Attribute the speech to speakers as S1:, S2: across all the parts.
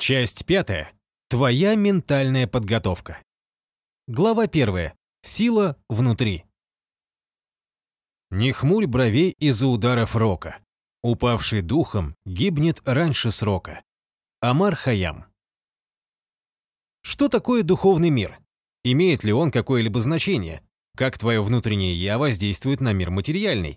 S1: Часть 5. Твоя ментальная подготовка. Глава 1. Сила внутри. Не хмурь бровей из-за ударов рока. Упавший духом гибнет раньше срока. Омар Хайям. Что такое духовный мир? Имеет ли он какое-либо значение? Как твое внутреннее «я» воздействует на мир материальный?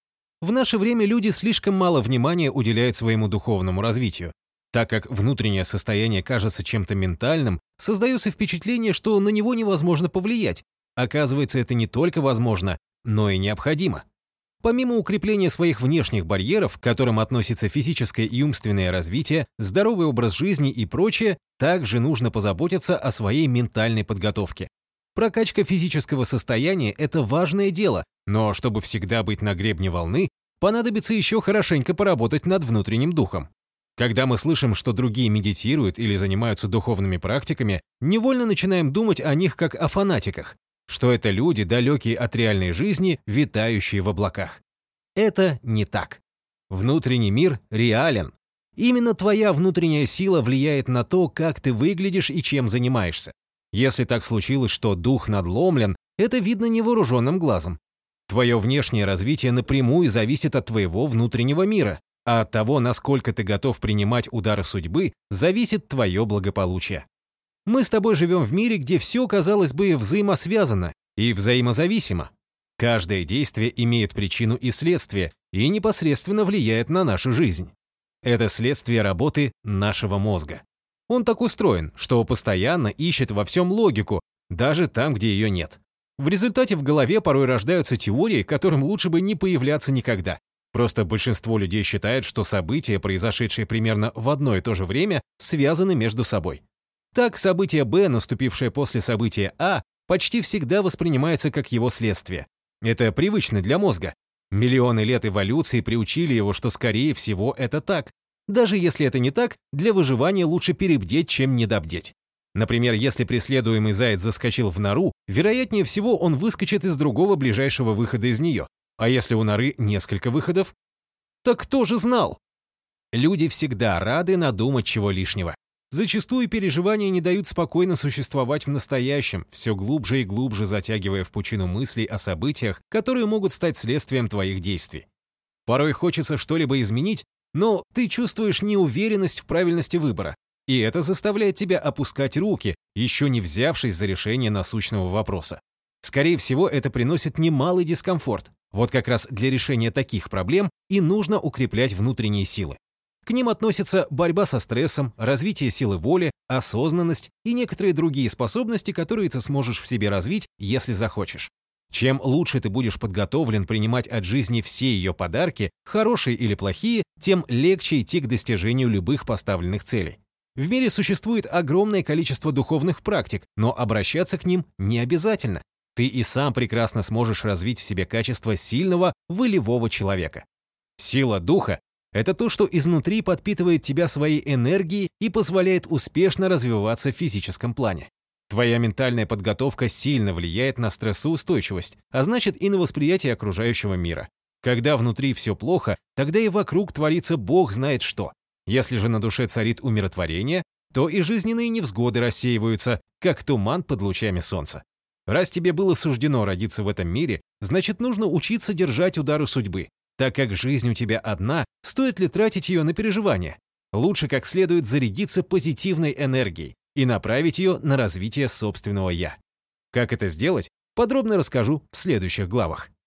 S1: В наше время люди слишком мало внимания уделяют своему духовному развитию. Так как внутреннее состояние кажется чем-то ментальным, создается впечатление, что на него невозможно повлиять. Оказывается, это не только возможно, но и необходимо. Помимо укрепления своих внешних барьеров, к которым относится физическое и умственное развитие, здоровый образ жизни и прочее, также нужно позаботиться о своей ментальной подготовке. Прокачка физического состояния – это важное дело, но чтобы всегда быть на гребне волны, понадобится еще хорошенько поработать над внутренним духом. Когда мы слышим, что другие медитируют или занимаются духовными практиками, невольно начинаем думать о них как о фанатиках, что это люди, далекие от реальной жизни, витающие в облаках. Это не так. Внутренний мир реален. Именно твоя внутренняя сила влияет на то, как ты выглядишь и чем занимаешься. Если так случилось, что дух надломлен, это видно невооруженным глазом. Твое внешнее развитие напрямую зависит от твоего внутреннего мира. А от того, насколько ты готов принимать удары судьбы, зависит твое благополучие. Мы с тобой живем в мире, где все, казалось бы, взаимосвязано и взаимозависимо. Каждое действие имеет причину и следствие и непосредственно влияет на нашу жизнь. Это следствие работы нашего мозга. Он так устроен, что постоянно ищет во всем логику, даже там, где ее нет. В результате в голове порой рождаются теории, которым лучше бы не появляться никогда. Просто большинство людей считает, что события, произошедшие примерно в одно и то же время, связаны между собой. Так, событие Б, наступившее после события А, почти всегда воспринимается как его следствие. Это привычно для мозга. Миллионы лет эволюции приучили его, что, скорее всего, это так. Даже если это не так, для выживания лучше перебдеть, чем недобдеть. Например, если преследуемый заяц заскочил в нору, вероятнее всего он выскочит из другого ближайшего выхода из нее. А если у норы несколько выходов? Так кто же знал? Люди всегда рады надумать чего лишнего. Зачастую переживания не дают спокойно существовать в настоящем, все глубже и глубже затягивая в пучину мыслей о событиях, которые могут стать следствием твоих действий. Порой хочется что-либо изменить, но ты чувствуешь неуверенность в правильности выбора, и это заставляет тебя опускать руки, еще не взявшись за решение насущного вопроса. Скорее всего, это приносит немалый дискомфорт. Вот как раз для решения таких проблем и нужно укреплять внутренние силы. К ним относятся борьба со стрессом, развитие силы воли, осознанность и некоторые другие способности, которые ты сможешь в себе развить, если захочешь. Чем лучше ты будешь подготовлен принимать от жизни все ее подарки, хорошие или плохие, тем легче идти к достижению любых поставленных целей. В мире существует огромное количество духовных практик, но обращаться к ним не обязательно. Ты и сам прекрасно сможешь развить в себе качество сильного, волевого человека. Сила духа – это то, что изнутри подпитывает тебя своей энергией и позволяет успешно развиваться в физическом плане. Твоя ментальная подготовка сильно влияет на стрессоустойчивость, а значит и на восприятие окружающего мира. Когда внутри все плохо, тогда и вокруг творится бог знает что. Если же на душе царит умиротворение, то и жизненные невзгоды рассеиваются, как туман под лучами солнца. Раз тебе было суждено родиться в этом мире, значит, нужно учиться держать удары судьбы. Так как жизнь у тебя одна, стоит ли тратить ее на переживания? Лучше как следует зарядиться позитивной энергией и направить ее на развитие собственного «я». Как это сделать, подробно расскажу в следующих главах.